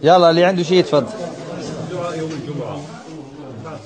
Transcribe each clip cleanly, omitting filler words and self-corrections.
يلا اللي عنده شيء يتفضل. الدعاء يوم الجمعة بعد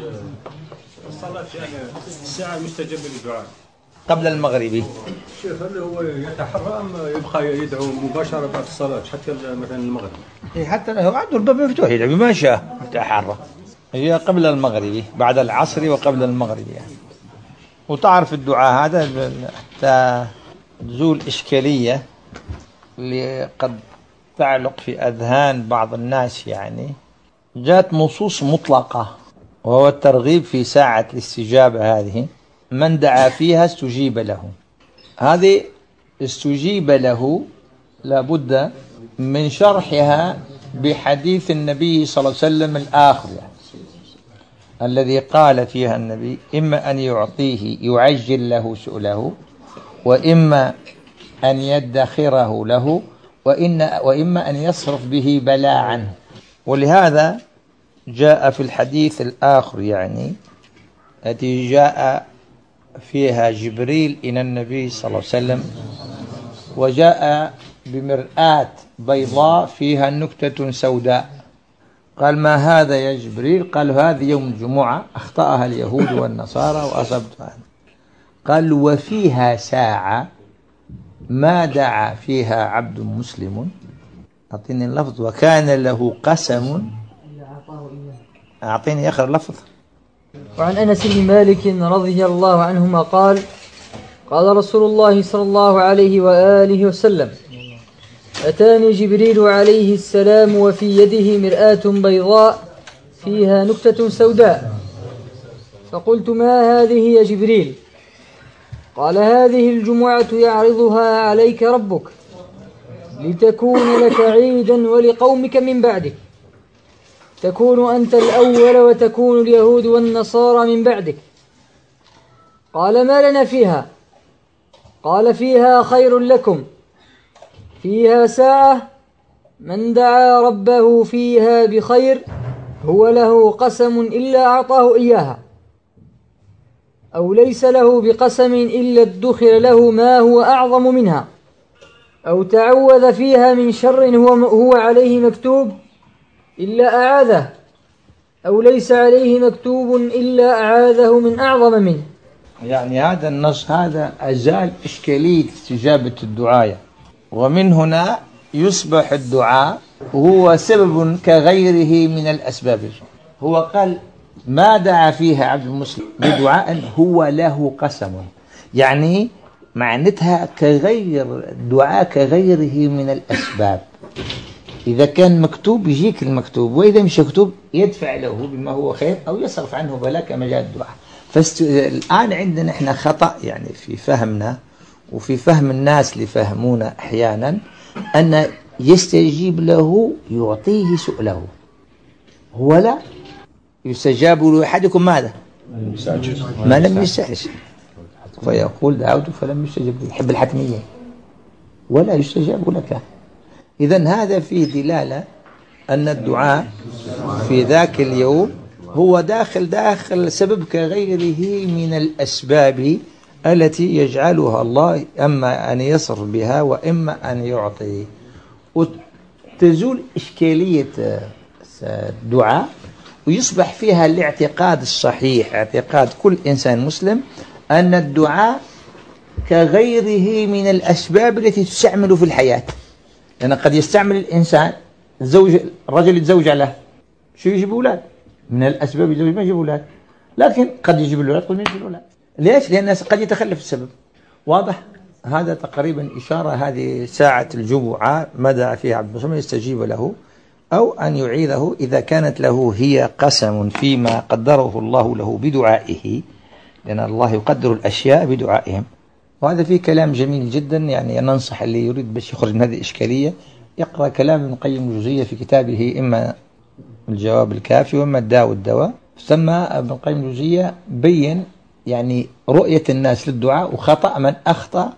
الصلاة يعني الساعة المستجاب للدعاء قبل المغربي. شيخ هل هو يتحرى أم يبقى يدعو مباشرة بعد الصلاة حتى مثلا المغرب؟ حتى هو عنده الباب مفتوح يدعو بما شاء يتحرى. هي قبل المغربي، بعد العصر وقبل المغرب يعني. وتعرف الدعاء هذا حتى تزول إشكالية اللي قد تعلق في أذهان بعض الناس يعني. جاءت نصوص مطلقة وهو الترغيب في ساعة الاستجابة هذه، من دعا فيها استجيب له. هذه استجيب له لابد من شرحها بحديث النبي صلى الله عليه وسلم الآخر يعني، الذي قال فيها النبي إما أن يعطيه يعجل له سؤله، وإما أن يدخره له، وإما أن يصرف به بلاء عنه. ولهذا جاء في الحديث الآخر يعني التي جاء فيها جبريل إلى النبي صلى الله عليه وسلم وجاء بمرآة بيضاء فيها نكتة سوداء، قال ما هذا يا جبريل؟ قال هذه يوم الجمعة أخطأها اليهود والنصارى وأصبتها. قال وفيها ساعة ما دعا فيها عبد مسلم، أعطيني اللفظ، وكان له قسم. أعطيني آخر لفظ. وعن أنس بن مالك رضي الله عنهما قال قال رسول الله صلى الله عليه وآله وسلم أتاني جبريل عليه السلام وفي يده مرآة بيضاء فيها نكتة سوداء، فقلت ما هذه يا جبريل؟ قال هذه الجمعة يعرضها عليك ربك لتكون لك عيدا ولقومك من بعدك، تكون أنت الأول وتكون اليهود والنصارى من بعدك. قال ما لنا فيها؟ قال فيها خير لكم، فيها ساعة من دعا ربه فيها بخير هو له قسم إلا أعطاه إياها، أو ليس له بقسم إلا ادخر له ما هو أعظم منها، أو تعوذ فيها من شر هو عليه مكتوب إلا أعاذه، أو ليس عليه مكتوب إلا أعاذه من أعظم منه. يعني هذا النص هذا أزال إشكالية استجابة الدعاء، ومن هنا يصبح الدعاء هو سبب كغيره من الأسباب. هو قال ما دعا فيها عبد المسلم بدعاء هو له قسم، يعني معنتها كغير الدعاء كغيره من الأسباب. إذا كان مكتوب يجيك المكتوب، وإذا مش مكتوب يدفع له بما هو خير أو يصرف عنه بلاء كما جاء الدعاء. الآن عندنا إحنا خطأ يعني في فهمنا وفي فهم الناس اللي فهمونا أحيانا أن يستجيب له يعطيه سؤله، هو لا يستجاب له أحدكم ماذا؟ ما لم يستعجل، فيقول دعوت فلم يستجب لي، يحب الحتمية ولا يستجاب لك. إذن هذا فيه دلالة أن الدعاء في ذاك اليوم هو داخل سبب كغيره من الأسباب التي يجعلها الله أما أن يصرف بها وإما أن يعطي. وتزول إشكالية الدعاء ويصبح فيها الاعتقاد الصحيح، اعتقاد كل إنسان مسلم أن الدعاء كغيره من الأسباب التي تستعمل في الحياة. لأن قد يستعمل الإنسان الرجل يتزوج له شو يجيب أولاد من الأسباب، يتزوج ما يجيب أولاد، لكن قد يجيب الأولاد قد ما يجيب الأولاد. ليش؟ لأن قد يتخلف السبب. واضح؟ هذا تقريبا إشارة. هذه ساعة الجمعة مدى فيها عبد المسلم يستجيب له أو أن يعيذه إذا كانت له هي قسم فيما قدره الله له بدعائه، لأن الله يقدر الأشياء بدعائهم. وهذا فيه كلام جميل جدا، يعني ننصح اللي يريد باش يخرج من هذه الإشكالية يقرأ كلام ابن القيم الجوزية في كتابه إما الجواب الكافي وإما الداء والدواء. ثم ابن القيم الجوزية بين يعني رؤية الناس للدعاء وخطأ من أخطأ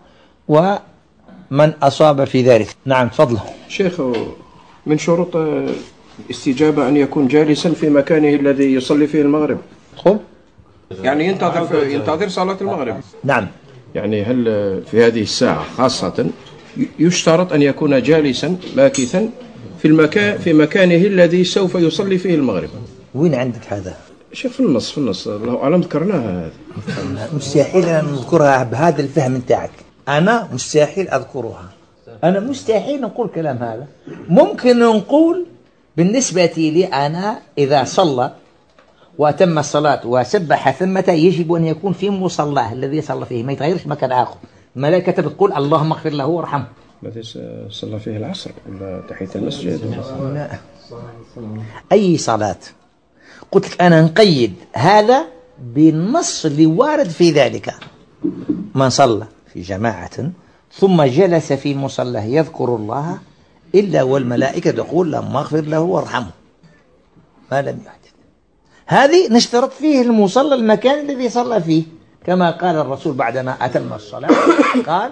ومن أصاب في ذلك. نعم تفضل شيخ. من شروط الاستجابة أن يكون جالسا في مكانه الذي يصلي فيه المغرب. قل يعني ينتظر صلاة المغرب. نعم. يعني هل في هذه الساعة خاصة يشترط أن يكون جالسا ماكثا في مكانه الذي سوف يصلي فيه المغرب. وين عندك هذا؟ شوف في النص الله أعلم ذكرناها هذه. مستحيل أن نذكرها بهذا الفهم نتاعك. أنا مستحيل أذكرها، أنا مستحيل نقول كلام هذا. ممكن نقول بالنسبة لي أنا إذا صلى وأتم الصلاة وسبح ثمة يجب أن يكون في مصلاه الذي صلى فيه، ما يتغيرش مكان آخر. الملائكة بتقول اللهم اغفر له وارحمه. الذي صلى فيه العصر ولا تحية المسجد؟ لا. أي صلاة. قلت لك أنا نقيد هذا بالنص اللي وارد في ذلك. من صلى في جماعة ثم جلس في مصلاه يذكر الله إلا والملائكة تقول اللهم اغفر له وارحمه ما لم يحدث. هذه نشترط فيه المصلى المكان الذي صلى فيه، كما قال الرسول بعدما أتم الصلاة قال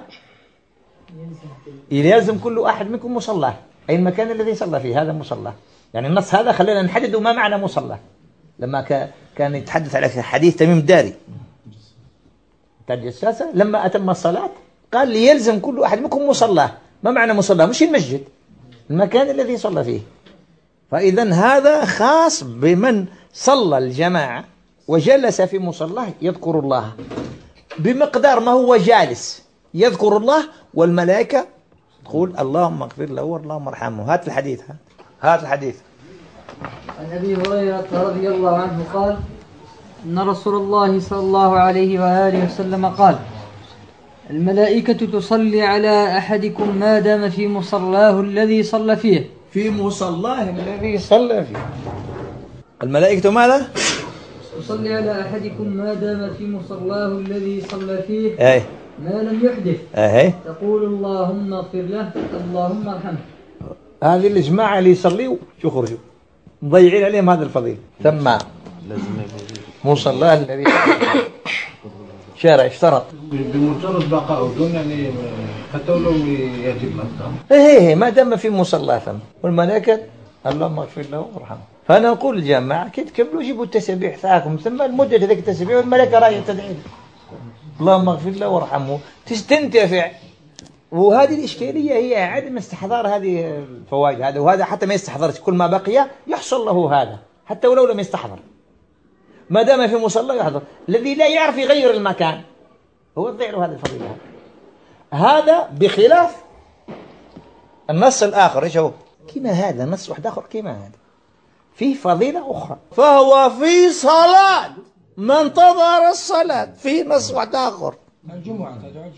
يلزم كل أحد منكم مصلاه، أي المكان الذي صلى فيه هذا مصلاه. يعني النص هذا خلينا نحدد ما معنى مصلى. لما كان يتحدث على حديث تميم الداري تاج الجساسة لما أتم الصلاة قال ليلزم كل أحد منكم مصلاه. ما معنى مصلاه؟ مش المسجد، المكان الذي صلى فيه. فإذا هذا خاص بمن صلى الجماعة وجلس في مصلاه يذكر الله بمقدار ما هو جالس يذكر الله، والملائكة تقول اللهم اغفر له واللهم ارحمه. هات الحديث، هات الحديث. عن أبي هريرة رضي الله عنه قال إن رسول الله صلى الله عليه وآله وسلم قال الملائكة تصلي على أحدكم ما دام في مصلاه الذي صلى فيه. في مصلاه الذي صلى فيه الملائكة ماذا؟ تصلي على أحدكم ما دام في مصلاه الذي صلى فيه أي ما لم يحدث. أي تقول اللهم اغفر له اللهم ارحمه. هذه الجماعة اللي يصليوا شو خرجوا مضيعين عليهم هذا الفضيل. ثم مصلاه الذي شارع اشترط بمجرد بقائه دون يعني حتى لو يجب مثلا ايه ما دام في مصلاه ثم والملائكة اللهم اغفر له وارحمه. فانا اقول للجماعه كي تكملوا جيبوا التسبيح تاعكم ثم المده هذيك التسبيح والملائكه راهي تدعي اللهم اغفر له وارحمه تستنتفع. وهذه الاشكاليه هي عدم استحضار هذه الفوائد هذا، وهذا حتى ما يستحضرش كل ما بقي يحصل له هذا حتى ولو لم يستحضر. ما دام في مصلى يحضر. الذي لا يعرف يغير المكان هو تضيع له هذه الفضيله. هذا بخلاف النص الآخر. ايش هو؟ كما هذا نص واحد آخر كما هذا فيه فضيلة أخرى، فهو في صلاة ما انتظر الصلاة. في نص واحد آخر الجمعة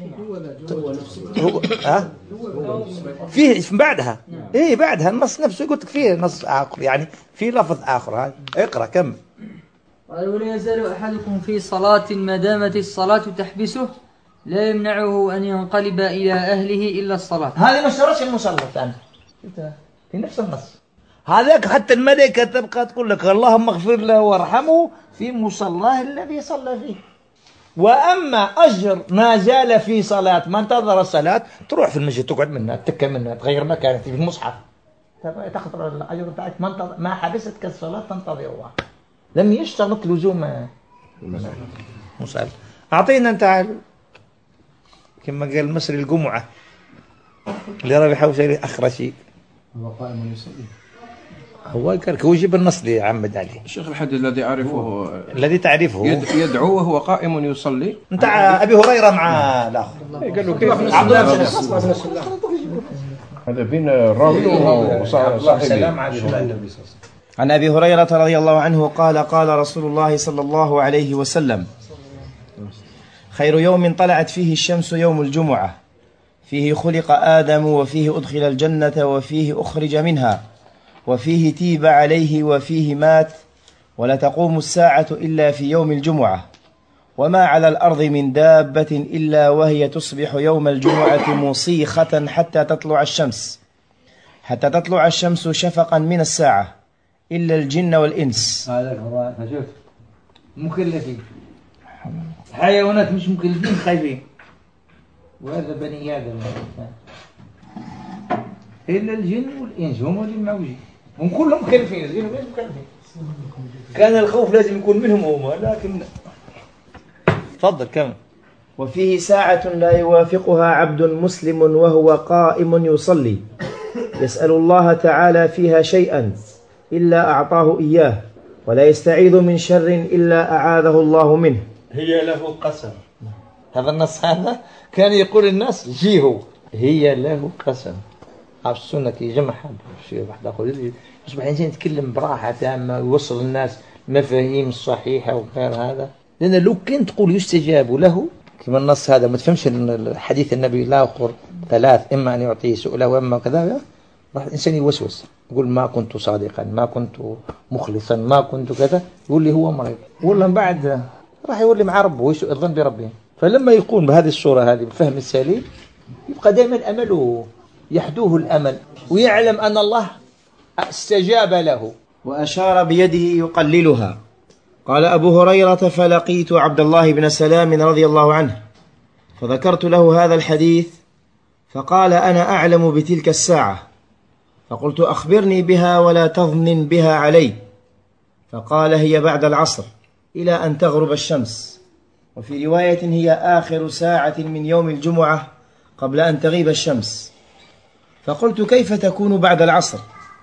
هو فيه بعدها إيه بعدها النص نفسه قلت فيه نص آخر يعني في لفظ آخر. هذا اقرأ كم. قال ولا يزال أحدكم في صلاة ما دامت الصلاة تحبسه لا يمنعه أن ينقلب إلى أهله إلا الصلاة. هذه ما اشترطش المصلى الثاني في نفس النص. هذاك حتى الملائكة تبقى تقول لك اللهم اغفر له وارحمه في مصلاه الذي صلى فيه. وأما أجر ما زال في صلاة ما انتظر الصلاة تروح في المسجد تقعد منها تتكى منها تغير مكانك في المصحف تاخذ الأجر بتاعك ما حبستك الصلاة تنتظرها لم يشترط لزوم مصلى. أعطينا أنت كما قال المصري الجمعة اللي راه يحاول يسوي أخرشي هو قائم يصلي. هو هو يجيب النص اللي يعمد عليه. الشيخ الحديث الذي أعرفه الذي تعرفه يدعو وهو قائم يصلي. نتاع أبي هريرة مع الآخر قال له كيف عبد الله هذا بين الراوي وصاحبه. عن أبي هريرة رضي الله عنه قال قال رسول الله صلى الله عليه وسلم خير يوم طلعت فيه الشمس يوم الجمعة فيه خلق آدم وفيه أدخل الجنة وفيه أخرج منها وفيه تيب عليه وفيه مات ولا تقوم الساعة إلا في يوم الجمعة وما على الأرض من دابة إلا وهي تصبح يوم الجمعة مصيخة حتى تطلع الشمس شفقا من الساعة إلا الجن والإنس. هذا هو شوف مكلفين حيوانات مش مكلفين خايفين وهذا بني آدم إلا الجن والإنس هم اللي موجودين هم كلهم مكلفين. الجن والإنس مكلفين. كان الخوف لازم يكون منهم هم لكن تفضل كم. وفيه ساعة لا يوافقها عبد مسلم وهو قائم يصلي يسأل الله تعالى فيها شيئا إلا أعطاه إياه، ولا يستعيذ من شر إلا أعاذه الله منه. هي له قسم. هذا النص هذا كان يقول الناس جيهو هي له قسم. عارف السنة كي يجمعها شيء واحد آخر يصبح الإنسان يتكلم براحة تامة ويوصل الناس مفاهيم صحيحة وغير هذا. لأن لو كنت تقول يستجاب له كما النص هذا ما تفهمش حديث النبي لا يقر ثلاث، إما أن يعطيه سؤله وإما كذا، راح الإنسان يوسوس يقول ما كنت صادقا، ما كنت مخلصا، ما كنت كذا، يقول لي هو مريض، ولا بعد راح يقول لي مع ربه ويسوء الظن بربه. فلما يكون بهذه الصورة هذه بالفهم السليم يبقى دائما أمله يحدوه الأمل ويعلم أن الله استجاب له. وأشار بيده يقللها. قال أبو هريرة: فلقيت عبد الله بن سلام رضي الله عنه فذكرت له هذا الحديث فقال: أنا أعلم بتلك الساعة. فقلت: أخبرني بها ولا تظنن بها علي. فقال: هي بعد العصر إلى أن تغرب الشمس، وفي رواية هي آخر ساعة من يوم الجمعة قبل أن تغيب الشمس. فقلت: كيف تكون بعد العصر؟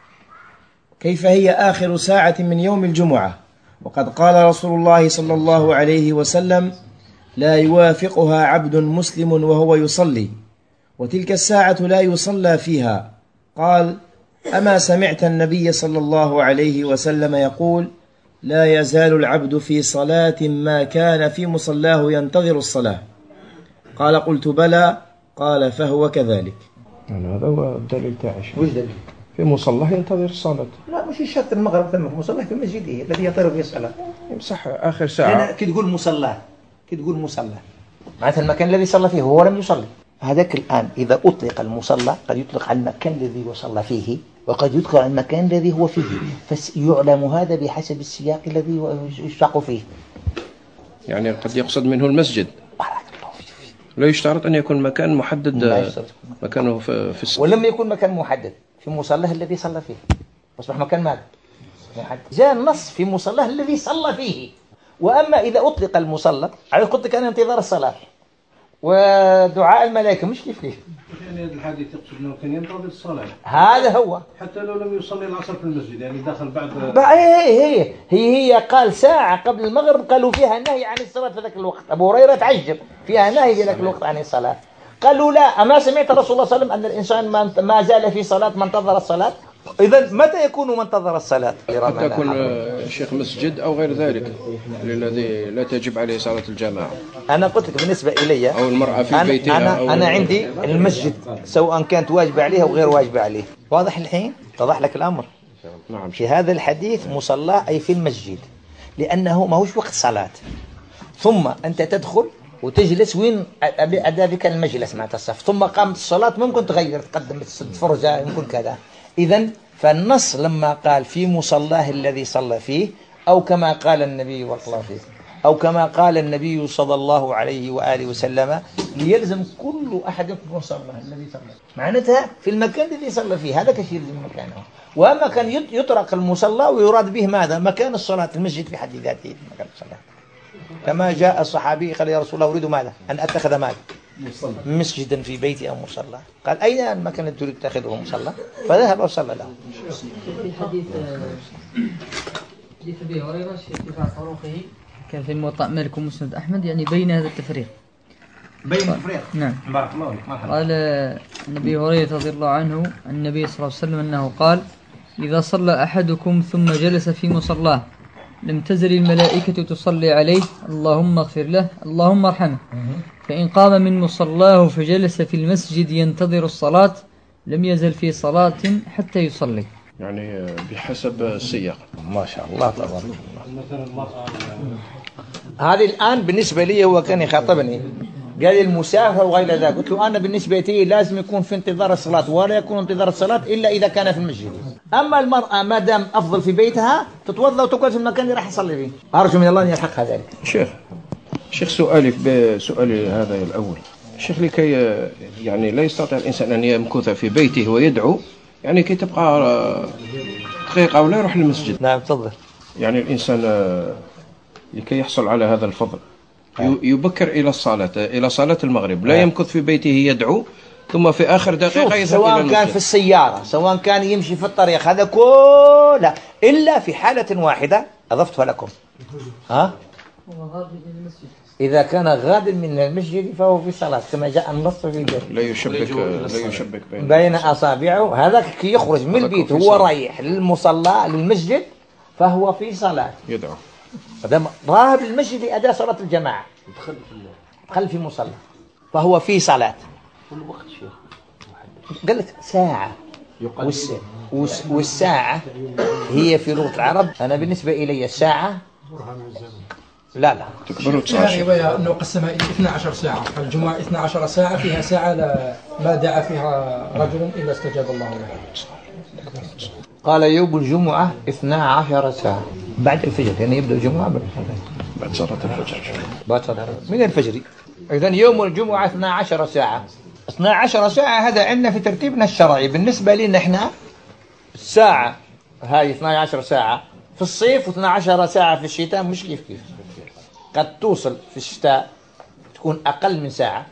كيف هي آخر ساعة من يوم الجمعة وقد قال رسول الله صلى الله عليه وسلم: لا يوافقها عبد مسلم وهو يصلي، وتلك الساعة لا يصلى فيها. قال: أما سمعت النبي صلى الله عليه وسلم يقول: لا يزال العبد في صلاة ما كان في مصلاه ينتظر الصلاة؟ قال: قلت: بلى. قال: فهو كذلك. هذا هو الدليل تاعش. وش دليل؟ في مصلاه ينتظر الصلاة. لا مش شرط المغرب ثم في مصلاه في مسجده الذي يطير فيه الصلاة. صح آخر ساعة. كي تقول مصلاه، كي تقول مصلاه معناتها المكان الذي صلى فيه هو لم يصلي. هذاك الآن إذا أطلق المصلى قد يطلق على المكان الذي وصل فيه وقد يطلق على المكان الذي هو فيه، فيعلم هذا بحسب السياق الذي يشتق فيه. يعني قد يقصد منه المسجد، لا يشترط أن يكون مكان محدد مكانه في ولم يكن مكان محدد في مصلاه الذي صلى فيه أصبح مكان ماذا؟ محدد. جاء النص في مصلاه الذي صلى فيه. وأما إذا أطلق المصلى على قلت كان انتظار الصلاة ودعاء الملائكة مش كيف كيف. يعني هذا الحديث يقصد أنه كان ينتظر الصلاة هذا هو حتى لو لم يصلي العصر في المسجد، يعني دخل بعد. هي قال ساعة قبل المغرب قالوا فيها نهي عن الصلاة في ذاك الوقت. أبو هريرة تعجب فيها نهي في ذاك الوقت عن الصلاة. قالوا لا، أما سمعت الرسول الله صلى الله عليه وسلم أن الإنسان ما زال في صلاة ما انتظر الصلاة؟ إذن متى يكون من انتظر الصلاة؟ قد يكون شيخ مسجد أو غير ذلك الذي لا تجب عليه صلاة الجماعة. أنا قلت لك بالنسبة إلي أو المرأة في بيتها أنا عندي المسجد سواء كانت واجبة عليه أو غير واجبة عليه. واضح الحين؟ اتضح لك الأمر. نعم. في هذا الحديث مصلى أي في المسجد، لأنه ما هوش وقت صلاة. ثم أنت تدخل وتجلس وين أدابك المجلس مع الصف، ثم قامت الصلاة ممكن تغير تقدم فرجة يمكن كذا. إذن فالنص لما قال في مصلاه الذي صلى فيه أو كما قال النبي أو كما قال النبي صلى الله عليه وآله وسلم ليلزم كل أحد يكون صلى الذي صلى، معناتها في المكان الذي صلى فيه هذا كشيء يلزم مكانه. وأما كان يطرق المصلى ويراد به ماذا؟ مكان الصلاة، المسجد في حد ذاته مكان الصلاة. كما جاء الصحابي قال: يا رسول الله أريد ماذا؟ أن أتخذ ماذا؟ مسجدا في بيتي أو مصلى. قال: أين المكان الذي تريد تأخذه مصلى؟ فذهب وصلى له. في حديث أبي هريرة ارتفاع طرقه كان في موطأ مالك ومسند أحمد، يعني بين هذا التفريق. بين التفريق. نعم. بارك الله. قال النبي هريرة رضي الله عنه عن النبي صلى الله عليه وسلم أنه قال: إذا صلى أحدكم ثم جلس في مصلاه لم تزل الملائكة تصلي عليه: اللهم اغفر له، اللهم ارحمه. فإن قام من مصلاه فجلس في المسجد ينتظر الصلاة لم يزل في صلاة حتى يصلي. يعني بحسب السياق. ما شاء الله تبارك الله. هذه الآن بالنسبة لي هو كان يخاطبني قال المسافر وغير ذلك، قلت له أنا بالنسبة لي لازم يكون في انتظار الصلاة، ولا يكون انتظار الصلاة إلا إذا كان في المسجد. أما المرأة ما دام أفضل في بيتها تتوضأ وتقعد في المكان اللي راح يصلي فيه. أرجو من الله أن يلحقها ذلك. شيخ سؤالك بسؤالي هذا الأول، شيخ لكي يعني لا يستطيع الإنسان أن يمكث في بيته ويدعو، يعني كي تبقى دقيقة ولا يروح للمسجد. نعم تفضل. يعني الإنسان لكي يحصل على هذا الفضل يبكر إلى الصلاة، إلى صلاة المغرب، لا يمكث في بيته يدعو ثم في آخر دقيقة يذهب إلى سواء كان المسجد. في السيارة، سواء كان يمشي في الطريق، هذا كله إلا في حالة واحدة أضفتها لكم. ها؟ إذا كان غاد من المسجد فهو في صلاة كما جاء النص في البيت. لا يشبك بين أصابعه، هذا كي يخرج من البيت هو رايح للمصلى للمسجد فهو في صلاة. يدعو. هذا ذاهب للمسجد لأداء صلاة الجماعة، دخل في مصلى فهو في صلاة. كل وقت شيخ قلت ساعة، والساعة هي في لغة العرب، أنا بالنسبة إلي الساعة لا تكبر فيها رواية أنه قسمها 12 ساعة، الجمعة 12 ساعة، فيها ساعة ما دعا فيها رجل إلا استجاب الله له. قال يوم الجمعة 12 ساعة بعد الفجر، يعني يبدأ الجمعة بعد صلاة الفجر، بعد صلاة من الفجر. إذن يوم الجمعة 12 ساعة. 12 ساعة هذا عندنا في ترتيبنا الشرعي. بالنسبة لنا احنا الساعة هاي 12 ساعة في الصيف و12 ساعة في الشتاء، مش كيف قد توصل في الشتاء تكون أقل من ساعة.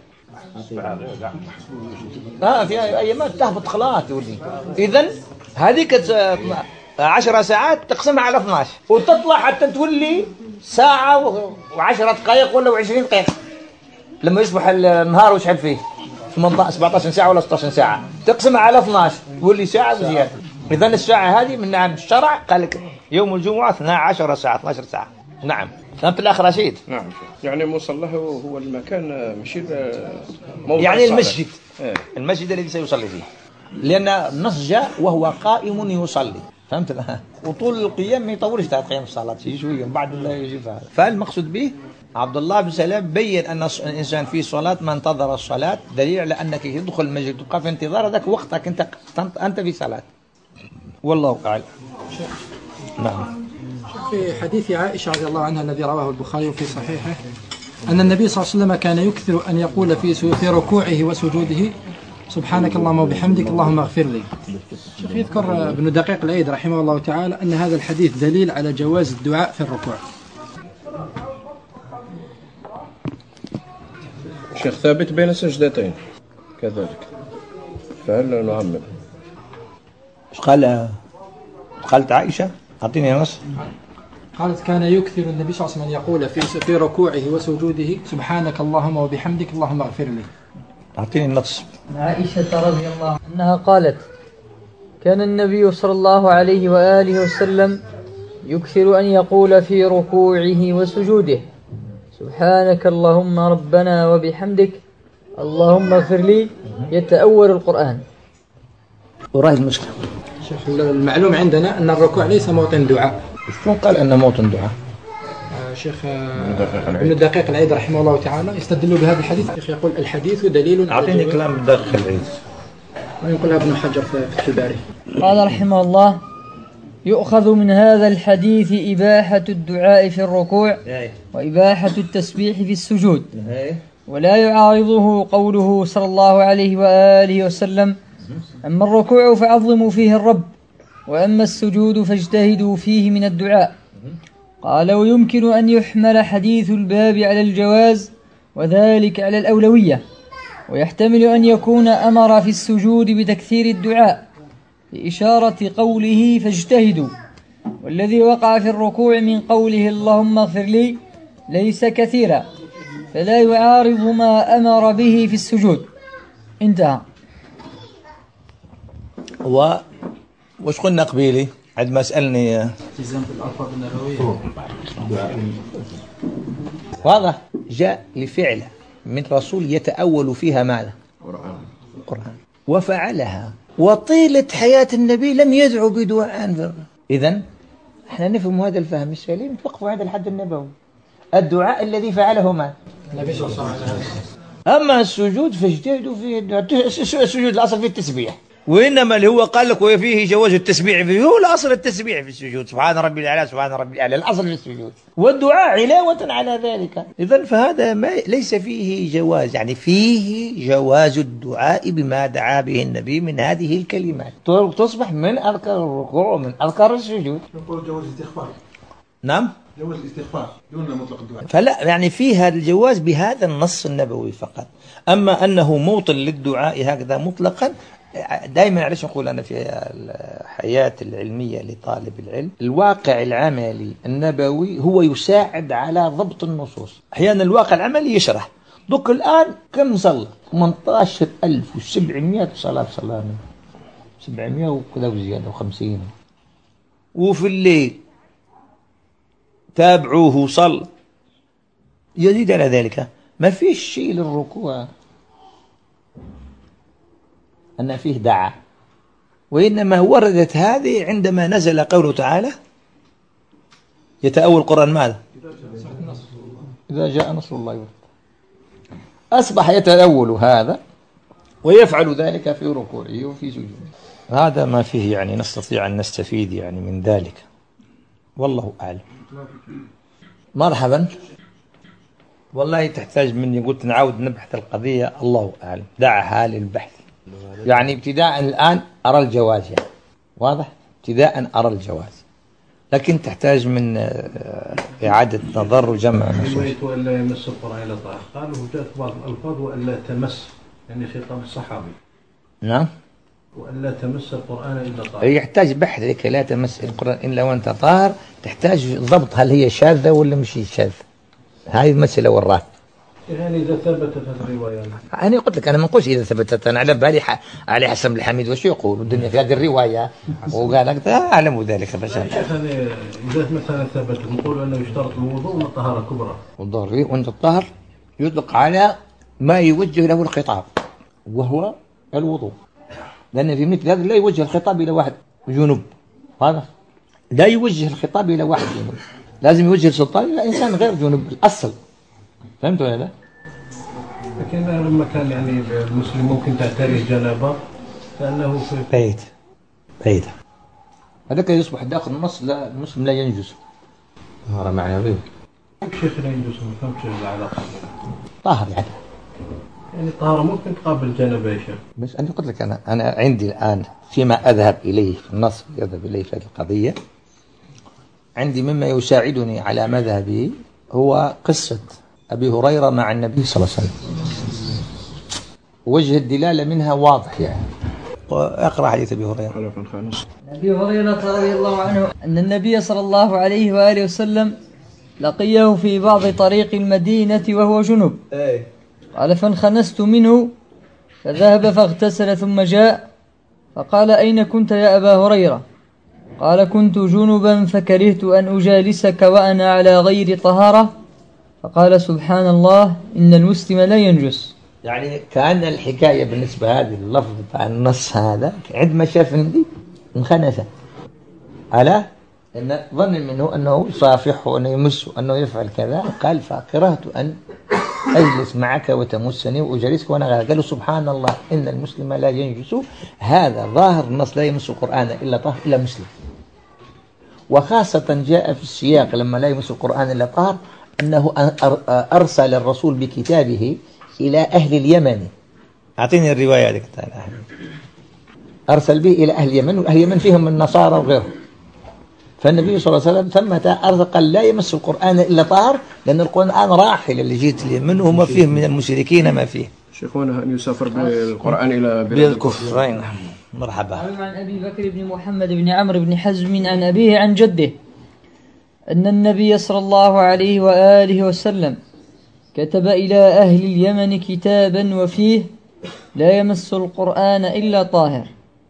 في أيامات تهبط خلاص تولي. إذن هذيك 10 ساعات تقسمها على 12 وتطلع حتى تولي ساعة و10 دقائق ولا 20 دقيقة. لما يصبح النهار ويشحل فيه 17 ساعة ولا 16 ساعة تقسمها على 12 تولي ساعة وزيادة. إذن الساعة هذه من نعم الشرع قال لك يوم الجمعة 12 ساعة 12 ساعة. نعم فهمت الأخ رشيد؟ نعم. يعني مصلاه هو المكان مشي موضع يعني الصلاة. المسجد المسجد الذي سيصلي فيه، لأن النص جاء وهو قائم يصلي. فهمت الآن؟ وطول القيام ما يطولش تاع قيام الصلاة شوية بعد لا يجيب هذا. فالمقصود به عبد الله بن سلام بين أن الإنسان في صلاة ما انتظر الصلاة دليل على أنك تدخل المسجد تبقى في انتظار ذاك وقتك أنت في صلاة. والله أعلم. نعم. في حديث عائشة رضي الله عنها الذي رواه البخاري في صحيحه أن النبي صلى الله عليه وسلم كان يكثر أن يقول في ركوعه وسجوده سبحانك اللهم وبحمدك اللهم اغفر لي. شيخ يذكر ابن دقيق العيد رحمه الله تعالى أن هذا الحديث دليل على جواز الدعاء في الركوع. شيخ ثابت بين سجدتين كذلك، فهل نعمم؟ قالت عائشة أعطيني نص. قالت كان يكثر النبي صلى الله عليه وسلم يقول في ركوعه وسجوده سبحانك اللهم وبحمدك اللهم اغفر لي. أعطيني النص. عائشة رضي الله عنها أنها قالت كان النبي صلى الله عليه وآله وسلم يكثر أن يقول في ركوعه وسجوده سبحانك اللهم ربنا وبحمدك اللهم اغفر لي، يتأول القرآن. وراه المشكلة شيخ المعلوم عندنا أن الركوع ليس موطن دعاء. شلون قال أنه موطن دعاء؟ شيخ ابن دقيق العيد رحمه الله تعالى يستدل بهذا الحديث. شيخ يقول الحديث دليل. أعطيني كلام دقيق العيد. وينقلها ابن حجر في فتح الباري. قال رحمه الله يؤخذ من هذا الحديث إباحة الدعاء في الركوع وإباحة التسبيح في السجود، ولا يعارضه قوله صلى الله عليه وآله وسلم أما الركوع فعظموا فيه الرب وأما السجود فاجتهدوا فيه من الدعاء. قال ويمكن أن يحمل حديث الباب على الجواز وذلك على الأولوية، ويحتمل أن يكون أمر في السجود بتكثير الدعاء بإشارة قوله فاجتهدوا، والذي وقع في الركوع من قوله اللهم اغفر لي ليس كثيرا فلا يعارض ما أمر به في السجود. انتهى. وش قلنا قبيلي عندما سألني التزام بالألفاظ النبوية. واضح جاء لفعل من رسول يتأول فيها ماذا؟ القرآن، وفعلها وطيلة حياة النبي لم يدعو بدعاء. إذن احنا نفهم هذا الفهم السليم توقفوا هذا الحد النبوي. الدعاء الذي فعله ما النبي صلى الله عليه وسلم. أما السجود فاجتهدوا فيه الدعاء. السجود الأصل فيه التسبيح، وإنما اللي هو قال لك وفيه جواز التسبيح فيه، هو الأصل التسبيح في السجود سبحان ربي الأعلى سبحان ربي الأعلى، الأصل في السجود، والدعاء علاوة على ذلك. إذن فهذا ليس فيه جواز، يعني فيه جواز الدعاء بما دعا به النبي من هذه الكلمات تصبح من أذكار الركوع ومن أذكار السجود. نقول جواز الاستغفار. نعم. جواز الاستغفار دون مطلق الدعاء. فلا يعني فيها الجواز بهذا النص النبوي فقط. أما أنه موطن للدعاء هكذا مطلقا، دائما علاش نقول أنا في الحياة العلمية لطالب العلم الواقع العملي النبوي هو يساعد على ضبط النصوص. أحيانا الواقع العملي يشرح. دوك الآن كم صلى؟ 18,700 صلاة 700 وكذا وزيادة و50. وفي الليل تابعوه صلى. يزيد على ذلك ما فيش شيء للركوع أن فيه دعاء، وإنما وردت هذه عندما نزل قوله تعالى يتأول القرآن ماذا؟ إذا جاء نصر الله والفتح. أصبح يتأول هذا ويفعل ذلك في ركوعه وفي سجوده. هذا ما فيه يعني نستطيع أن نستفيد يعني من ذلك، والله أعلم. مرحبا. والله تحتاج مني قلت نعاود نبحث القضية، الله أعلم، دعها للبحث. يعني ابتداء الآن أرى الجواز، يعني واضح، ابتداء أرى الجواز، لكن تحتاج من إعادة نظر وجمع نصوص. وألا يمس القرآن إلا طاهر، قالوا جاءت بعض الألفاظ وألا تمس، يعني خطاب الصحابي. نعم. وألا تمس القرآن إلا طاهر. يحتاج بحث لك، لا تمس القرآن إلا وأنت طاهر، تحتاج ضبط هل هي شاذة ولا مش شاذة. هذه المسألة والراء. يعني إذا ثبتت الرواية. أنا قلت لك أنا ما نقولش إذا ثبتت، أنا على بالي علي حسن الحميد وش يقول الدنيا في هذه الرواية، وقال لك أعلم ذلك. بس إذا مثلا ثبت نقول أنه يشترط الوضوء والطهارة كبرى. والظهر وأنت الطهر يطلق على ما يوجه له الخطاب وهو الوضوء، لأن في مثل هذا لا يوجه الخطاب إلى واحد جنوب، هذا لا يوجه الخطاب إلى واحد جنوب، لازم يوجه السلطان إلى إنسان غير جنوب الأصل. فهمت ولا لا؟ لكن لما كان يعني المسلم ممكن تعتريه جنابه فانه في بعيد هذاك يصبح داخل النص، لا المسلم لا ينجس. طهارة معنوية. شيخ لا ينجس، ما فهمتش العلاقه. طاهر يعني الطهارة ممكن تقابل جنابه يا شيخ. بس أنا قلت لك أنا عندي الآن فيما أذهب إليه في النص يذهب إليه في هذه القضية، عندي مما يساعدني على مذهبي هو قصة أبي هريرة مع النبي صلى الله عليه وسلم. وجه الدلالة منها واضح يعني. اقرأ حديث أبي هريرة. أبي هريرة رضي الله عنه أن النبي صلى الله عليه وآله وسلم لقيه في بعض طريق المدينة وهو جنب، قال فانخنست منه فذهب فاغتسل ثم جاء فقال أين كنت يا أبا هريرة؟ قال كنت جنبا فكرهت أن أجالسك وأنا على غير طهارة، فقال سبحان الله إن المسلم لا ينجس. يعني كأن الحكاية بالنسبة هذه اللفظ بتاع النص هذا عندما شاف النبي انخنس على أن ظن منه أنه يصافحه وأنه يمسه أنه يفعل كذا، قال فكرهت أن أجلس معك وتمسني وأجلسك وأنا غير. قالوا سبحان الله إن المسلم لا ينجس. هذا ظاهر النص لا يمس القرآن إلا طاهر إلا مسلم، وخاصة جاء في السياق لما لا يمس القرآن إلا طاهر أنه أرسل الرسول بكتابه إلى أهل اليمن. أعطيني الرواية هذه. أرسل به إلى أهل اليمن، وأهل اليمن فيهم النصارى وغيرهم. فالنبي صلى الله عليه وسلم ثمة قال لا يمس القرآن إلا طاهر، لأن القرآن راحل اللي جيت اليمن وما فيه من المشركين ما فيه. شيخنا أن يسافر بالقرآن إلى بلاد الكفر. مرحبا. عن أبي بكر بن محمد بن عمرو بن حزم عن أبيه عن جده أن النبي صلى الله عليه وآله وسلم كتب إلى أهل اليمن كتابا وفيه لا يمس القرآن إلا طاهر.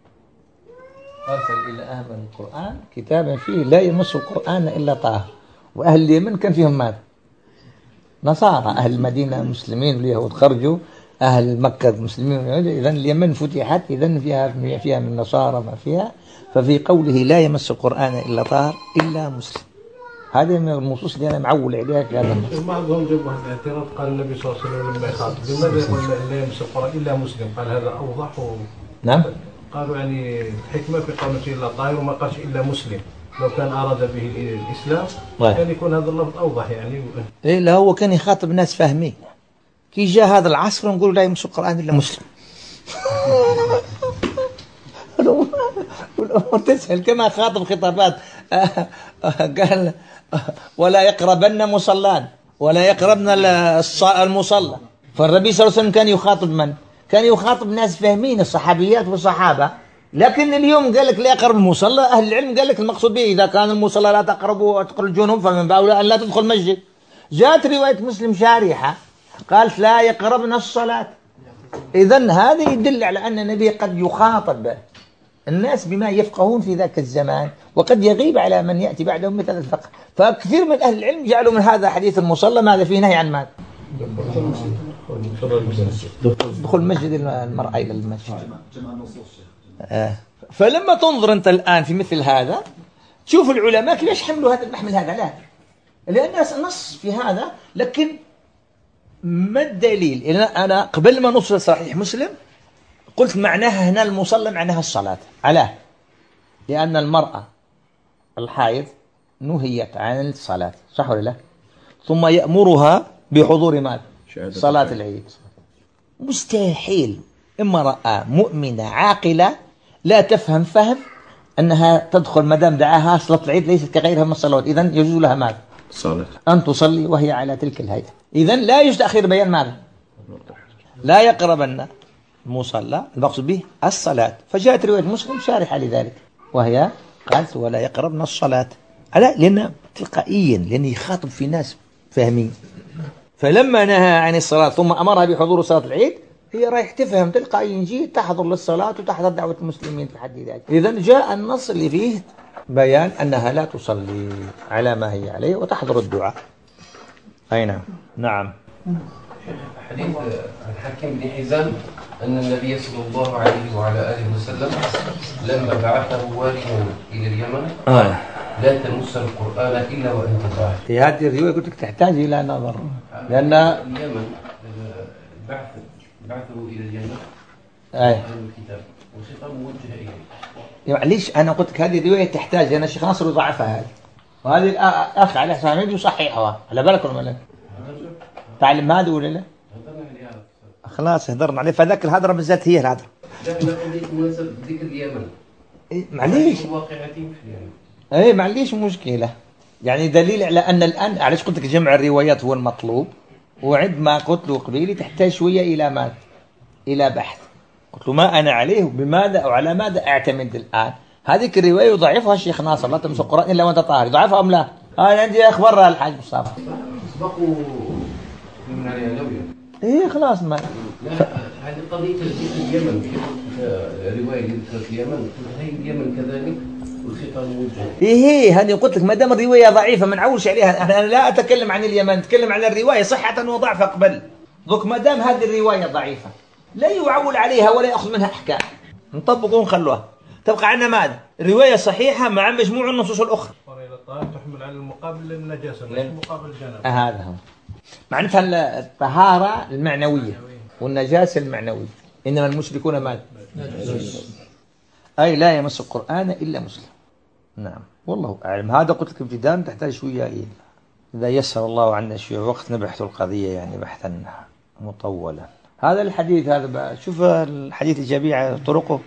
أرسل إلى أهل القرآن كتابا فيه لا يمس القرآن إلا طاهر. وأهل اليمن كان فيهم ماذا؟ نصارى. أهل المدينة مسلمين واليهود خرجوا، أهل مكة مسلمين، إذن اليمن فتحت، إذن فيها من النصارى ما فيها. ففي قوله لا يمس القرآن إلا طاهر إلا مسلم، هذه من النصوص اللي أنا معول عليها في هذا النص. بعضهم جابوا هذا الاعتراض، قال النبي صلى الله عليه وسلم لما يخاطب لماذا يقول لا يمس القرآن إلا مسلم؟ قال هذا أوضح. نعم. قالوا يعني الحكمة في قامته إلا طاهر وما قالش إلا مسلم، لو كان أراد به الإسلام كان يكون هذا اللفظ أوضح يعني. إيه لا هو كان يخاطب ناس فاهمين. كي جاء هذا العصر نقول لا يمس القرآن إلا مسلم. والأمور تسهل كما خاطب خطابات قال ولا يقربن مصلان ولا يقربن المصلى. فالنبي صلى الله عليه وسلم كان يخاطب من؟ كان يخاطب ناس فاهمين، الصحابيات والصحابة. لكن اليوم قال لك لا يقرب المصلى، أهل العلم قال لك المقصود به إذا كان المصلى لا تقربوا وتخرجونهم فمن باب أولى أن لا تدخل مسجد. جاءت رواية مسلم شارحة قالت لا يقربن الصلاة. إذن هذا يدل على أن النبي قد يخاطب الناس بما يفقهون في ذاك الزمان، وقد يغيب على من يأتي بعدهم مثل الفقه. فكثير من أهل العلم جعلوا من هذا حديث المصلى ماذا فيه نهي عن ماذا؟ دخول مسجد المرأة إلى المسجد. فلما تنظر أنت الآن في مثل هذا تشوف العلماء ليش حملوا هذا المحمل هذا؟ لا، لأن نص في هذا. لكن ما الدليل؟ أنا قبل ما نوصل صحيح مسلم قلت معناها هنا المصلى معناها الصلاة. علاه؟ لأن المرأة الحائض نهيت عن الصلاة، صح ولا لا؟ ثم يأمرها بحضور ماذا؟ صلاة العيد. مستحيل امرأة مؤمنة عاقلة لا تفهم فهم أنها تدخل مدام دعاها صلاة العيد ليست كغيرها من الصلوات، إذن يجوز لها ماذا؟ الصلاة أن تصلي وهي على تلك الهيئة. إذن لا يجوز تأخير بيان ماذا؟ لا يقربن المصلى، المقصود به الصلاة. فجاءت رواية مسلم شارحة لذلك وهي قالت ولا يقربن الصلاة، لأن تلقائيا لأن يخاطب في ناس فاهمين. فلما نهى عن الصلاة ثم أمرها بحضور صلاة العيد هي رايح تفهم تلقائيا جي تحضر للصلاة وتحضر دعوة المسلمين في حد ذاته. إذن جاء النص اللي فيه بيان أنها لا تصلي على ما هي عليه وتحضر الدعاء. أي نعم. نعم. حديث الحكيم بن حزام أن النبي صلى الله عليه وعلى آله وسلم لما بعثه واليا إلى اليمن لا تمس القرآن إلا وأنت طاهر. في هذه الرواية قلت لك تحتاج إلى نظر، لأن اليمن بعثه إلى اليمن الكتاب والخطاب موجه إليه. معليش أنا قلت لك هذه الرواية تحتاج، لأن الشيخ ناصر يضعفها هذه، وهذه الأخ على حسام يصححها. على بالك ولا لا؟ تعلم هذا ولا لا؟ خلاص هدرنا عليه. فذاك الهدرة بالذات هي الهدرة. ذكر اليمن. معليش. واقعتين في اليمن. ايه معليش مشكلة. يعني دليل على أن الآن علاش قلت لك جمع الروايات هو المطلوب، وعند ما قلت له قبيلي تحتاج شوية إلى ماذا؟ إلى بحث. قلت له ما أنا عليه بماذا أو على ماذا أعتمد الآن؟ هذه الرواية يضعفها الشيخ ناصر لا تمس القرآن إلا وأنت طاهر، يضعفها أم لا؟ أنا عندي أخبارها الحاج مصطفى. سبقوا من العلوية. إيه خلاص ما. لا هذه قضية اليمن، رواية ذكرت اليمن، هي اليمن كذلك والخطاب موجه. إيه هذه قلت لك ما دام الرواية ضعيفة ما نعولش عليها. أنا لا أتكلم عن اليمن، أتكلم عن الرواية صحة وضعفها قبل. ذوك ما دام هذه الرواية ضعيفة لا يعول عليها ولا يأخذ منها أحكام، نطبقون خلوها. تبقى عندنا ماذا؟ رواية صحيحة مع مجموع النصوص الأخرى. تحمل على المقابل النجاسة مش مقابل الجنابة. هذا هو معناتها الطهارة المعنوية والنجاسة المعنوية. إنما المشركون ماذا؟ أي لا يمس القرآن إلا مسلم. نعم والله أعلم. هذا قلت لك ابتداء تحتاج شوية إذا يسر الله عنا شوية وقت نبحث القضية يعني بحثا مطولا. هذا الحديث هذا شوف الحديث الجميع طرقه.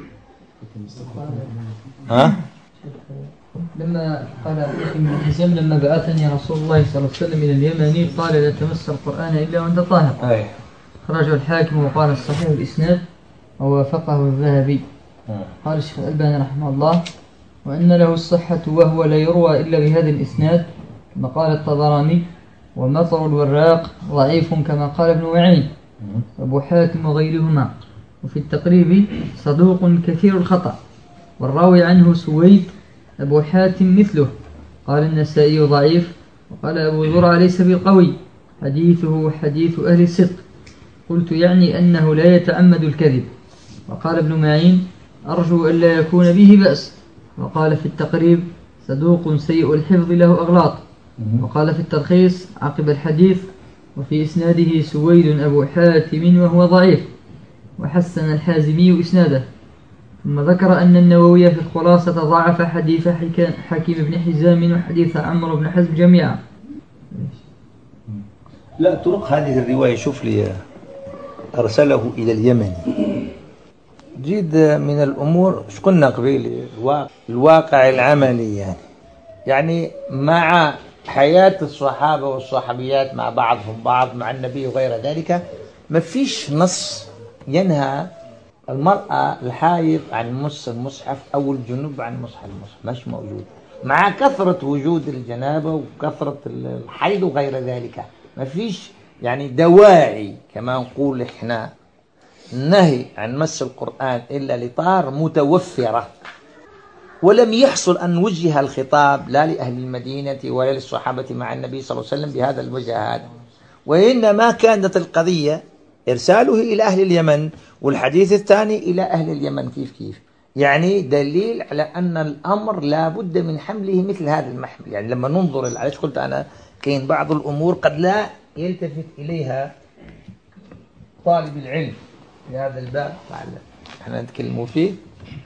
ها؟ لما قال ابن حزام لما بعثني رسول الله صلى الله عليه وسلم إلى اليمن قال لا تمس القرآن إلا وأنت طاهر. خرجه الحاكم وقال الصحيح الإسناد ووافقه الذهبي. قال الشيخ الألباني رحمه الله وأن له الصحة وهو لا يروى إلا بهذا الإسناد كما قال الطبراني، ومطر الوراق ضعيف كما قال ابن معين أبو حاتم وغيرهما. وفي التقريب صدوق كثير الخطأ، والراوي عنه سويد أبو حاتم مثله. قال النسائي ضعيف، وقال أبو زرع ليس بالقوي، حديثه حديث أهل الصدق. قلت يعني أنه لا يتعمد الكذب. وقال ابن معين أرجو ألا يكون به بأس. وقال في التقريب صدوق سيء الحفظ له أغلاط. وقال في الترخيص عقب الحديث وفي إسناده سويد أبو حاتم وهو ضعيف، وحسن الحازمي إسناده. ثم ذكر أن النووي في الخلاصة ضعف حديث حكيم بن حزام وحديث عمرو بن حزم جميعا. لا طرق هذه الرواية شوف لي أرسله إلى اليمن جد من الأمور ايش قلنا قبيل الواقع العملي يعني مع حياة الصحابة والصحابيات مع بعضهم بعض مع النبي وغير ذلك، ما فيش نص ينهى المرأة الحائض عن مس المصحف أو الجنوب عن مصحف المصحف، مش موجود، مع كثرة وجود الجنابة وكثرة الحيض وغير ذلك. ما فيش يعني دواعي كما نقول إحنا النهي عن مس القرآن إلا لطهر متوفرة. ولم يحصل أن وجه الخطاب لا لأهل المدينة ولا للصحابة مع النبي صلى الله عليه وسلم بهذا الوجه هذا، وإنما كانت القضية إرساله إلى أهل اليمن، والحديث الثاني إلى أهل اليمن كيف يعني دليل على أن الأمر لا بد من حمله مثل هذا المحمل. يعني لما ننظر علاش قلت أنا كاين بعض الأمور قد لا يلتفت إليها طالب العلم في هذا الباب احنا نتكلموا فيه،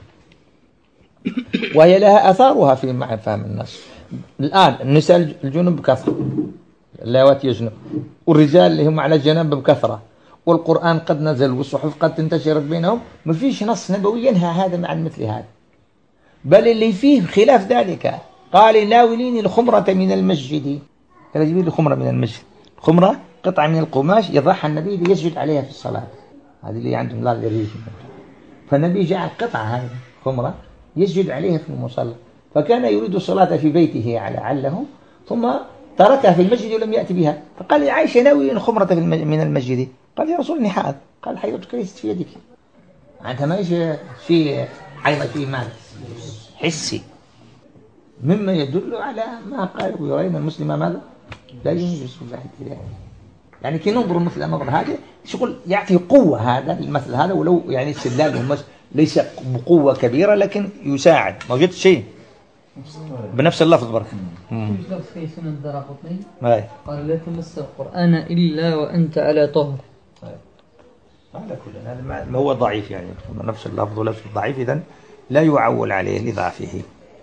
وهي لها أثارها في مع فهم النص. الآن النساء الجنوب بكثرة، اللواتي يجنب، والرجال اللي هم على الجناب بكثرة، والقرآن قد نزل والصحف قد انتشرت بينهم، ما فيش نص نبوي ينهى هذا عن مثل هذا، بل اللي فيه خلاف ذلك. قال ناوليني الخمرة من المسجد، قال جيب لي الخمرة من المسجد. الخمرة قطعة من القماش يضعها النبي ليسجد عليها في الصلاة، هذه اللي عندهم لا الريش، فالنبي جعل قطعة هذه خمرة يسجد عليها في المصلى، فكان يريد الصلاة في بيته على ثم تركها في المسجد ولم يأتي بها، فقال يا عائشة ناوي الخمرة من المسجد، قال يا رسول الله حائض، قال حيضتك ليست في يدك، أنت ما في حيضة فيه مال حسي، مما يدل على ما قال أبو هريرة المسلم ماذا لا ينجس الله، يعني كي ننظر مثل النظر هذا شغل يعطي قوة هذا المثل هذا، ولو يعني استدلاله ليس بقوة كبيرة لكن يساعد. ما وجدت شيء بنفس اللفظ برك. لفظ في سنن الدارقطني قال لا تمس القرآن إلا وأنت على طهر. على كل هذا ما هو ضعيف، يعني نفس اللفظ ولفظ ضعيف، إذن لا يعول عليه لضعفه.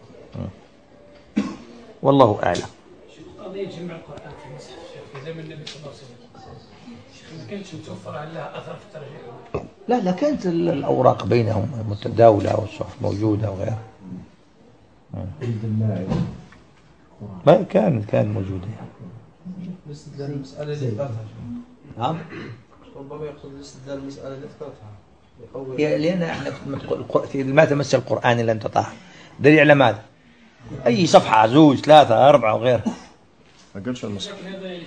والله أعلم. قضية جمع القرآن في المصحف في زمن النبي صلى الله عليه وسلم ما كانتش متوفر لها أثر في الترجمة؟ لا كانت الأوراق بينهم متداولة والصحف موجودة وغيرها. ما كان موجودة. الاستدلال المسألة اللي ذكرتها. نعم. ربما يقصد الاستدلال المسألة اللي ذكرتها. لأن احنا ما تمس القرآن إلا أنت طاهر. دليل على ماذا؟ أي صفحة 2 3 4 وغيرها. ما قالش المصحف. هذا يعني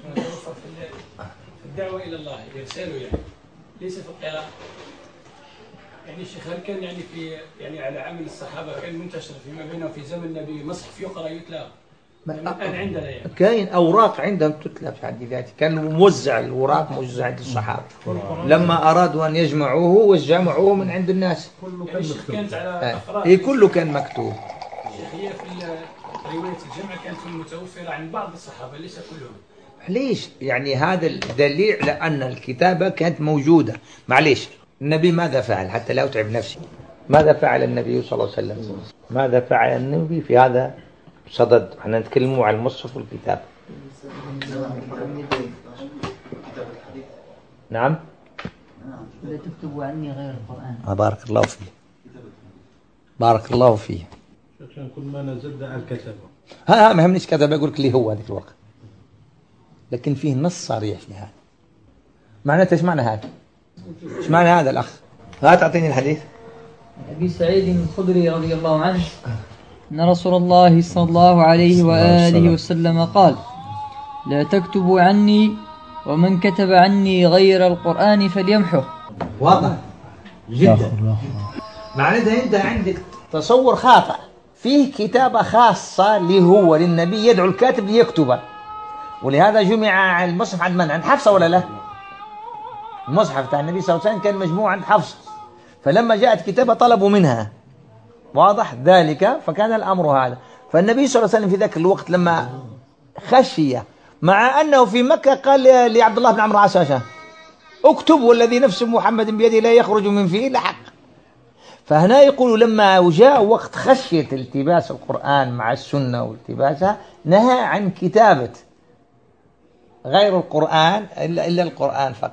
في الدعوة إلى الله إرساله يعني ليس في القراءة. يعني الشيخ هل كان يعني على عمل الصحابة كان منتشر فيما بينهم في زمن النبي مصحف يقرأ يتلى الآن عندنا يعني كاين أوراق عندهم تتلى في حد ذاته، كان موزع الأوراق موزع عند الصحابة لما أرادوا أن يجمعوه وجمعوه من عند الناس. كله كان مكتوب. كانت على أفراد. كله كان مكتوب. هي في رواية الجمع كانت متوفرة عن بعض الصحابة ليس كلهم. ليش؟ يعني هذا الدليل على أن الكتابة كانت موجودة. معليش النبي ماذا فعل حتى لا أتعب نفسي؟ ماذا فعل النبي صلى الله عليه وسلم؟ ماذا فعل النبي في هذا صدد؟ احنا نتكلموا عن المصحف والكتاب. نعم. لا تكتبوا عني غير القرآن. بارك الله فيه. بارك الله فيه. كل ما نزل دعا الكتابة. ما همنيش كتابة أقول لك لي هو هذيك الوقت. لكن فيه نص صريح في هذا. معناته ايش معنى هذا؟ ايش معنى هذا الأخ؟ هات أعطيني الحديث. أبي سعيد الخدري رضي الله عنه أن رسول الله صلى الله عليه وآله وسلم قال: لا تكتبوا عني، ومن كتب عني غير القرآن فليمحه. واضح جدا. معناته أنت عندك تصور خاطئ، فيه كتابة خاصة هو للنبي يدعو الكاتب ليكتبه، ولهذا جمع المصحف عند من؟ عند حفصة ولا لا؟ المصحف بتاع النبي صلى الله عليه وسلم كان مجموع عند حفصة، فلما جاءت كتابة طلبوا منها. واضح ذلك؟ فكان الأمر هذا. فالنبي صلى الله عليه وسلم في ذاك الوقت لما خشي، مع أنه في مكة قال لعبد الله بن عمرو عساشة اكتب والذي نفس محمد بيده لا يخرج من فيه إلا حق. فهنا يقول لما جاء وقت خشية التباس القرآن مع السنة والتباسها نهى عن كتابة غير القرآن إلا القرآن فقط.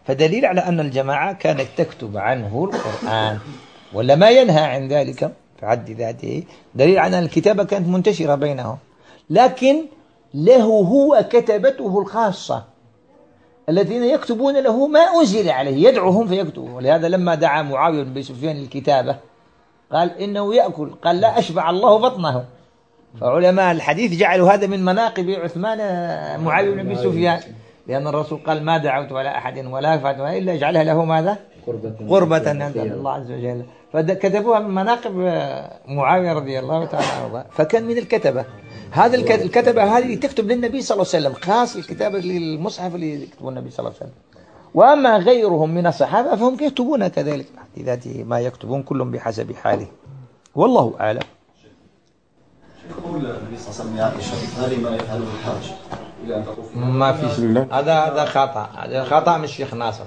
فدليل على أن الجماعة كانت تكتب عنه القرآن، ولا ما ينهى عن ذلك في حد ذاته دليل على أن الكتابة كانت منتشرة بينهم، لكن له هو كتبته الخاصة الذين يكتبون له ما أنزل عليه، يدعوهم فيكتبون. ولهذا لما دعا معاوية بن سفيان للكتابة قال إنه يأكل، قال لا أشبع الله بطنه. فعلماء الحديث جعلوا هذا من مناقب عثمان معاوية بن سفيان، لأن الرسول قال ما دعوت على أحد ولا فعلت إلا جعلها له ماذا؟ قربة عند الله عز وجل. فكتبوها من مناقب معاوية رضي الله تعالى عنه، فكان من الكتبة. هذا الكتبة هذه تكتب للنبي صلى الله عليه وسلم، خاص الكتابة للمصحف اللي يكتبون النبي صلى الله عليه وسلم. وأما غيرهم من الصحابة فهم يكتبون كذلك ذاته ما يكتبون كلهم بحسب حاله، والله أعلم. يقول النبي صلى الله عليه وسلم يا عائشة هل ما يفعله الحاج إلى أن تطوف؟ ما في، هذا خطأ، هذا خطأ من الشيخ ناصر.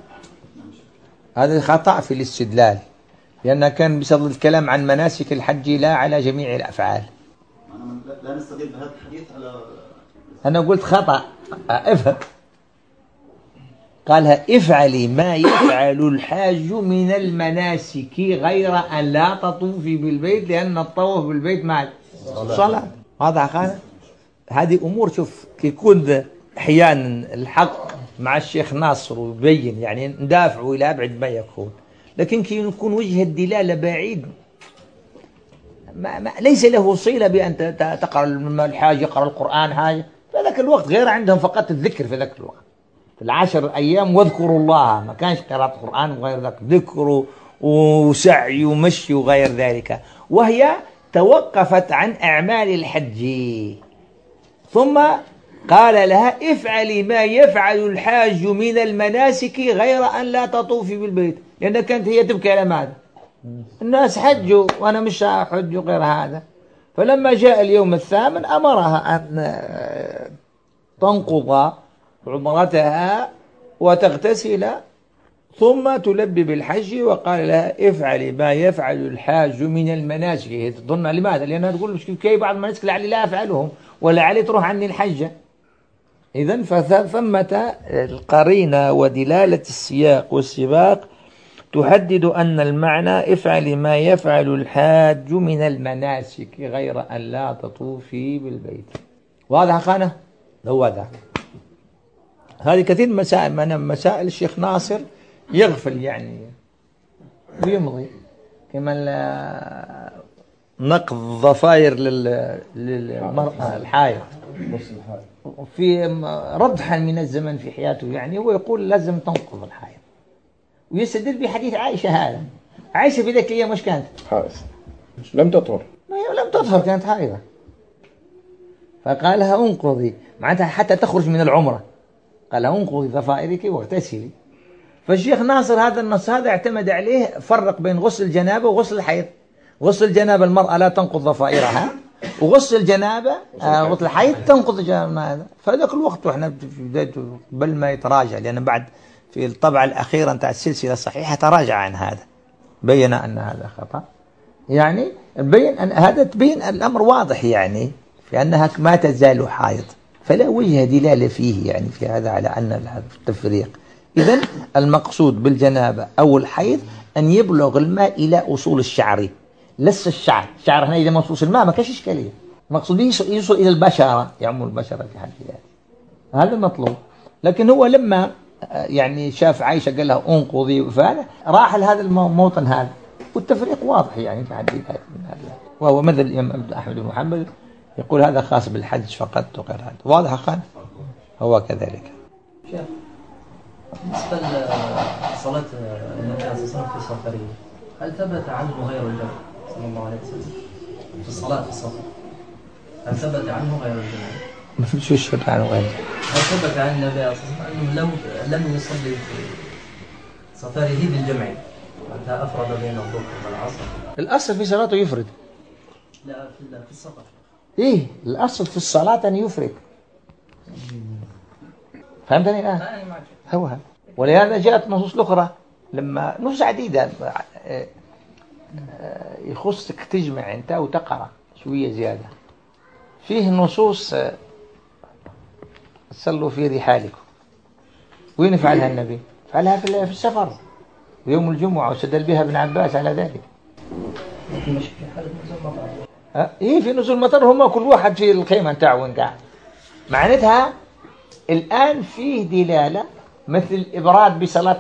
هذا خطأ في الاستدلال، لأن كان بصدد الكلام عن مناسك الحج لا على جميع الأفعال. لا نستدل بهذا الحديث على، أنا قلت خطأ، افهم. قالها افعلي ما يفعل الحاج من المناسك غير أن لا تطوفي بالبيت، لأن الطواف بالبيت مع صلاة. هذا قال هذه أمور، شوف يكون أحيانا الحق مع الشيخ ناصر ويبين يعني ندافعه إلى أبعد ما يكون، لكن كي يكون وجه الدلالة بعيد ليس له صلة بأن تقرأ الحاج يقرأ القرآن حاجة في ذاك الوقت، غير عندهم فقط الذكر في ذاك الوقت في 10 أيام، واذكروا الله، ما كانش قراءة القرآن وغير ذلك، ذكر وسعي ومشي وغير ذلك. وهي توقفت عن أعمال الحج، ثم قال لها افعلي ما يفعل الحاج من المناسك غير أن لا تطوفي بالبيت، لأن كانت هي تبكي على ماذا؟ الناس حجوا وأنا مش حج غير هذا. فلما جاء اليوم الثامن أمرها أن تنقض عمرتها وتغتسل ثم تلبي بالحج، وقال لها افعلي ما يفعل الحاج من المناسك. هي تظن لماذا؟ لأنها تقول كيف بعض المناسك لعلي لا أفعلهم ولعلي تروح عني الحجة. إذن فثمة القرينة ودلالة السياق والسباق تحدد أن المعنى افعلي ما يفعل الحاج من المناسك غير أن لا تطوفي بالبيت. واضح خانة؟ هو ذاك. هذه كثير من مسائل الشيخ ناصر يغفل يعني ويمضي، كما نقض ضفائر للمرأة الحائض في رضحا من الزمن في حياته، يعني هو يقول لازم تنقض الحائض، ويستدل بحديث عائشة. هذا عائشة في ذاك الأيام مش كانت حائض، لم تطهر، لم تطهر، كانت حائضة، فقال لها انقضي معناتها حتى تخرج من العمرة، قال لها انقضي ضفائرك واغتسلي. فالشيخ ناصر هذا النص هذا اعتمد عليه، فرق بين غسل الجنابة وغسل الحيض. غسل الجنابة المرأة لا تنقض ضفائرها، وغسل الجنابة غسل الحيض تنقض جنابة. فذاك الوقت واحنا في بدايته بل ما يتراجع، لأن بعد في الطبعة الأخيرة نتاع السلسلة الصحيحة تراجع عن هذا، بين أن هذا خطأ، يعني بين أن هذا تبين الأمر واضح، يعني في أنها ما تزال حائض، فلا وجه دلالة فيه يعني في هذا على أن هذا التفريق. إذن المقصود بالجنابة أو الحيض أن يبلغ الماء إلى أصول الشعر، لس الشعر هنا إذا مصوص الماء ما كاش إشكالية، المقصود يوصل إلى البشرة، يعم البشرة في حد ذاته، هذا المطلوب. لكن هو لما يعني شاف عائشة قال لها انقضي، فهذا راح لهذا الموطن هذا، والتفريق واضح يعني في حد ذاته من هذا، وهو مذهب الإمام أحمد بن محمد يقول هذا خاص بالحج فقط وغير هذا. واضح خان؟ هو كذلك. بالنسبة لصلاة النبي صلى الله عليه وسلم في سفره، هل ثبت عنه غير الجمع صلى الله عليه وسلم في الصلاة في السفر؟ هل ثبت عنه غير الجمع؟ ما فيش يشهد عنه غير. هل ثبت عن النبي صلى الله عليه وسلم أنه لم يصلي في سفره بالجمع، حتى أفرد بين الظهر والعصر؟ الأصل في صلاته يفرد. لا في السفر. إيه الأصل في الصلاة أن يفرد. فهمتني الآن؟ هو ولهذا جاءت نصوص أخرى، لما نصوص عديدة يخصك تجمع أنت وتقرأ شوية زيادة. فيه نصوص صلوا في رحالكم، وين فعلها النبي؟ فعلها في السفر يوم الجمعة، واستدل بها ابن عباس على ذلك. مش في حالة نزول مطر. إيه في نزول مطر، هما كل واحد في الخيمة نتاعه وين قاعد. معناتها الآن فيه دلالة مثل الإبراد بصلاة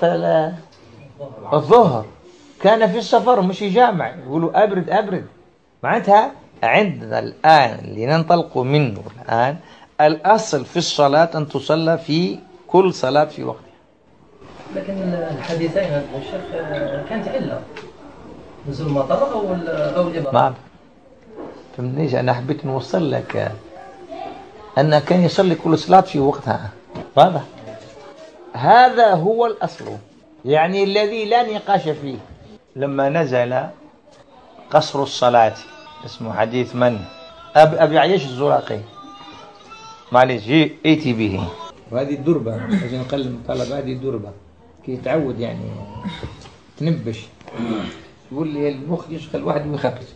الظهر، كان في السفر مش يجامع، يقولوا أبرد أبرد. معناتها عندنا الآن اللي ننطلق منه الآن الأصل في الصلاة أن تصلى في كل صلاة في وقتها. لكن الحديثين الشيخ كانت علة نزول المطر أو الإبراد. ما فهمتنيش، أنا حبيت نوصل لك أن كان يصلي كل صلاة في وقتها. واضح؟ هذا هو الأصل، يعني الذي لا نقاش فيه. لما نزل قصر الصلاة، اسمه حديث من؟ أبي عياش الزراقي، معلش جي ايتي به. وهذه الدربة عشان نقلل الطلبة، هذه الدربة كي يتعود يعني تنبش، يقول لي المخ يشغل واحد ويخبز.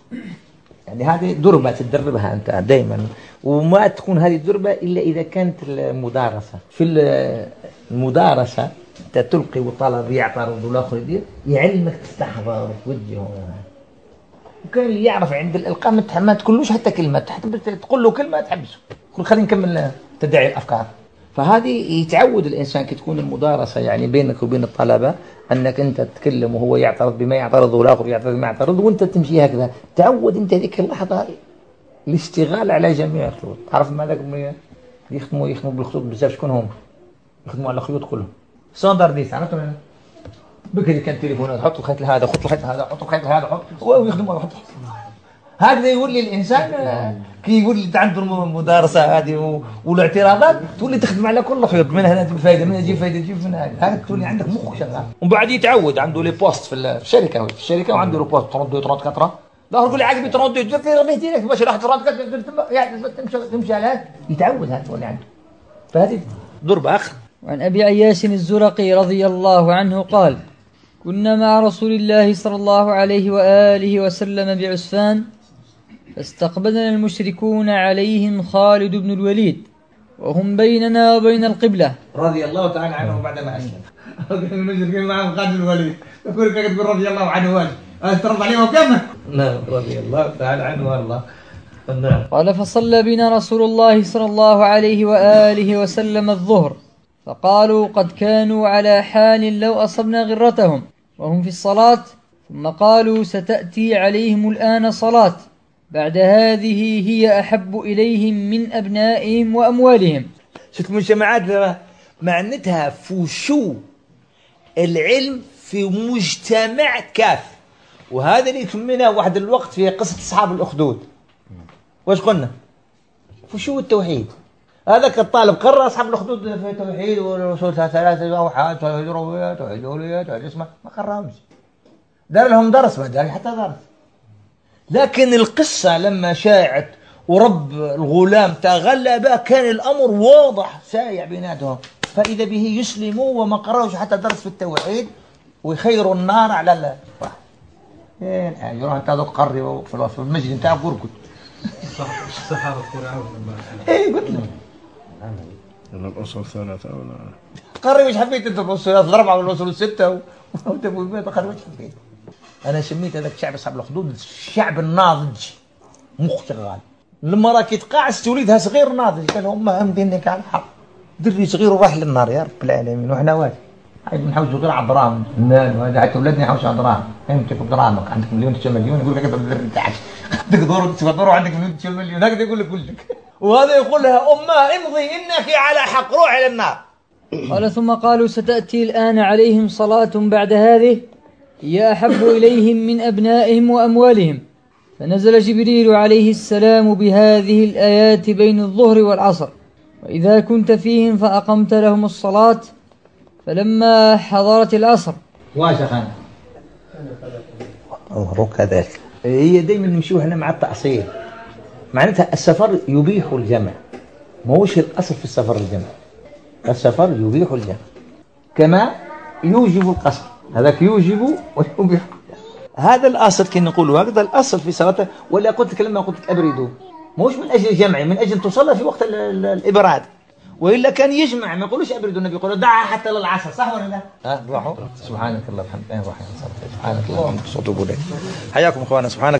يعني هذه دربة تدربها أنت دائما، وما تكون هذه الدربة إلا إذا كانت المدارسة. في المدارسة أنت تلقي والطالب يعترض والآخر يدير، يعلمك تستحضر وجهه. وكان اللي يعرف عند الإلقاء ما تقولوش حتى كلمة، تقول له كلمة تحبسه، قل خلينا نكمل تدعي الأفكار. فهذه يتعود الإنسان كي تكون المدارسة يعني بينك وبين الطلبة، أنك أنت تتكلم وهو يعترض بما يعترض والآخر يعترض بما يعترض، وأنت تمشي هكذا. تعود أنت ذيك اللحظة الاشتغال على جميع الخطوط. تعرف ماذا يخدموا بالخطوط بزاف، شكون هم؟ يخدموا على الخيوط كلهم. ستاندرديس، عرفتوا ولا؟ بكري كان تليفونات، حط الخيط لهذا، حط الخيط لهذا، حط الخيط لهذا، حط، هو يخدموا يحط. هكذا يولي الإنسان كي يقول لي عنده المدارسة هذه والاعتراضات، تولي تخدم على كل خيط، من هنا تجيب فايدة، من هنا تجيب فايدة، تجيب من هذا تولي عندك مخ شغال. ومن بعد يتعود عنده لي بوست في الشركة وعنده لي بوست 32 كترة، ظهر يقول لي عقبي 32 رميتي لك باش راح 32 يعني تمشي على هذا، يتعود هذا تولي عنده. فهذه ضربة أخر. وعن أبي عياش الزرقي رضي الله عنه قال: كنا مع رسول الله صلى الله عليه وآله وسلم بعسفان، فاستقبلنا المشركون عليهم خالد بن الوليد وهم بيننا وبين القبلة رضي الله تعالى عنه. بعدما أسلم المشركين معهم خالد بن الوليد، يقول لك تقول رضي الله عنه واجب ترد عليه وكمل. نعم رضي الله تعالى عنه والله. قال: فصلى بنا رسول الله صلى الله عليه وآله وسلم الظهر، فقالوا: قد كانوا على حال لو أصبنا غرتهم وهم في الصلاة. ثم قالوا: ستأتي عليهم الآن صلاة بعد هذه هي أحب إليهم من أبنائهم وأموالهم. شفت المجتمعات معناتها فشو العلم في مجتمع كاف. وهذا اللي يسمينا واحد الوقت في قصة أصحاب الأخدود. واش قلنا؟ فشو التوحيد. هذاك الطالب قرأ أصحاب الأخدود في التوحيد والرسول ثلاثة أوحاد، توحيد ربوبية، توحيد ألوهية، توحيد اسمه، ما قرأهمش. دار لهم درس، ما دار حتى درس. لكن القصة لما شاعت ورب الغلام تغلب كان الأمر واضح سايع بيناتهم، فإذا به يسلموا وما قرأوش حتى درس في التوحيد ويخيروا النار على الله. الآن يروح أنت تقرر في المسجد نتاعك وركض. الصحابة فرعون إيه قلت لك. الأصول ثلاثة ولا قرر وش حبيت أنت الأصول الأربعة والأصول الستة وتبغى البيت قرر وش حبيت. أنا سميت هذاك الشعب أصحاب الأخدود الشعب الناضج مخ شغال. لما راك يتقاعس وليدها صغير ناضج، قال لهم ما أمدينك على الحق دري صغير وراح للنار يا رب العالمين وإحنا واجد. هاي بنحوشوا غير على الدراهم، وهذا حتى ولادنا يحوشوا على الدراهم. أنت بدراهمك عندك مليون تشيل مليون، يقول لك أنت بالدرهم تاعك عندك دور عندك مليون تشيل مليون، هكذا يقول لك كلك. وهذا يقول لها أمها امضي إنك على حق روحي للنار. قال: ثم قالوا: ستأتي الآن عليهم صلاة بعد هذه هي أحب إليهم من أبنائهم وأموالهم. فنزل جبريل عليه السلام بهذه الآيات بين الظهر والعصر: وإذا كنت فيهم فأقمت لهم الصلاة. فلما حضرت العصر واشخان الله كذلك. هي دائما نمشيو هنا مع التأصيل، معناتها السفر يبيح الجمع، ما هوش الأصل في السفر الجمع. السفر يبيح الجمع كما يوجب القصر، هذاك يوجب ويبيح. هذا الأصل كي نقولوا هذا الأصل في صلاة. ولا قلت لك لما قلت لك أبردوا، ما هوش من أجل الجمع، من أجل تصلى في وقت الإبراد. وإلا كان يجمع، ما يقولوش أبردوا النبي، يقولوا دعها حتى للعصر، صح ولا لا؟ روحوا. سبحانك الله وبحمدك. سبحانك الله وبحمدك. حياكم إخوانا. سبحانك